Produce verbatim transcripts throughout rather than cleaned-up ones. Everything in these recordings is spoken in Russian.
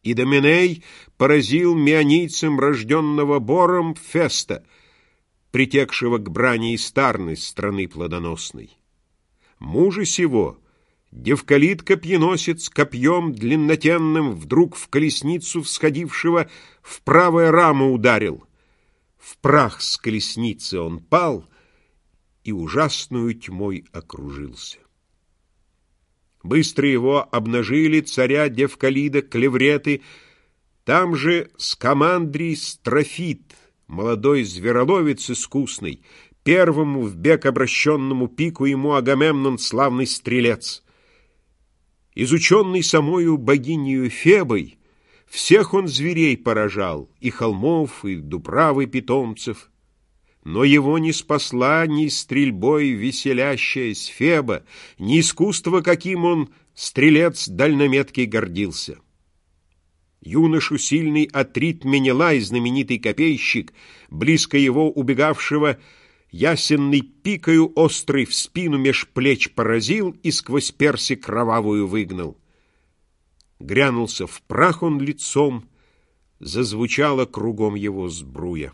Идоменей поразил меонийцем рожденного Бором Феста, притекшего к брани Истарны, страны плодоносной. Мужа сего Девкалид копьеносец копьем длиннотенным вдруг в колесницу всходившего в правое рамо ударил. В прах с колесницы он пал и ужасную тьмой окружился. Быстро его обнажили царя Девкалида клевреты, там же Скамандрий Строфит, молодой звероловец искусный, первому в бег обращенному пику ему Агамемнон славный стрелец. Изученный самою богинею Фебой, всех он зверей поражал, и холмов, и дубравы питомцев. Но его не спасла ни стрельбой веселящаяся Феба, ни искусство, каким он, стрелец дальнометкий, гордился. Юношу сильный Атрит Менелай, знаменитый копейщик, близко его убегавшего, ясенной пикою острый в спину меж плеч поразил и сквозь перси кровавую выгнал. Грянулся в прах он лицом, зазвучало кругом его сбруя.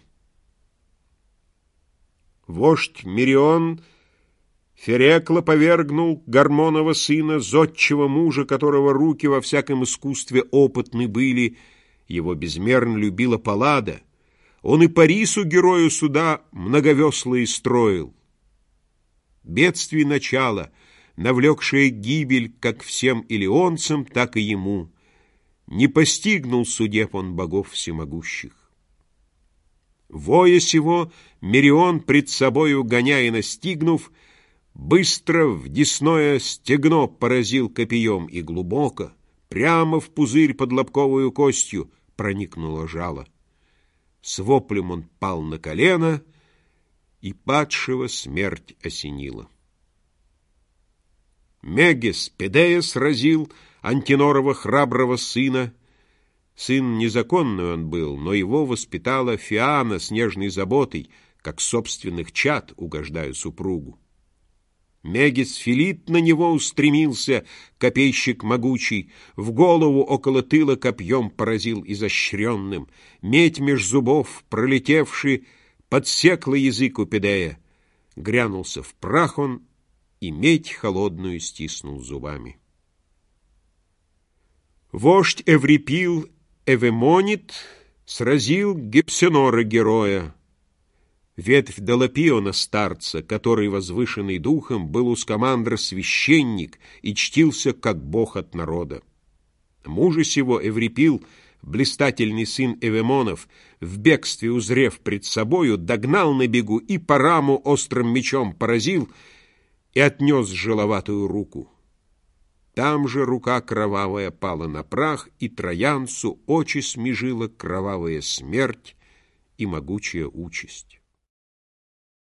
Вождь Мерион Ферекла повергнул Гармонова сына, зодчего мужа, которого руки во всяком искусстве опытны были, его безмерно любила Паллада. Он и Парису, герою суда, многовеслые строил. Бедствий начало, навлекшее гибель как всем илионцам, так и ему. Не постигнул судеб он богов всемогущих. Воя сего Мерион пред собою гоня и настигнув, быстро в десное стегно поразил копьем и глубоко, прямо в пузырь под лобковую костью проникнуло жало. С воплем он пал на колено, и падшего смерть осенила. Мегес Педея сразил Антинорова храброго сына. Сын незаконный он был, но его воспитала Фиана с нежной заботой, как собственных чад угождаю супругу. Мегес Филит на него устремился, копейщик могучий, в голову около тыла копьем поразил изощренным, медь меж зубов, пролетевший, подсекла язык у Педея. Грянулся в прах он, и медь холодную стиснул зубами. Вождь Эврипил Эвемонит сразил Гипсенора героя, ветвь Долопиона старца, который, возвышенный духом, был у Скамандра священник и чтился как бог от народа. Мужа сего Эврипил, блистательный сын Эвемонов, в бегстве узрев пред собою, догнал на бегу и по раму острым мечом поразил и отнес жиловатую руку. Там же рука кровавая пала на прах, и Троянцу очи смежила кровавая смерть и могучая участь.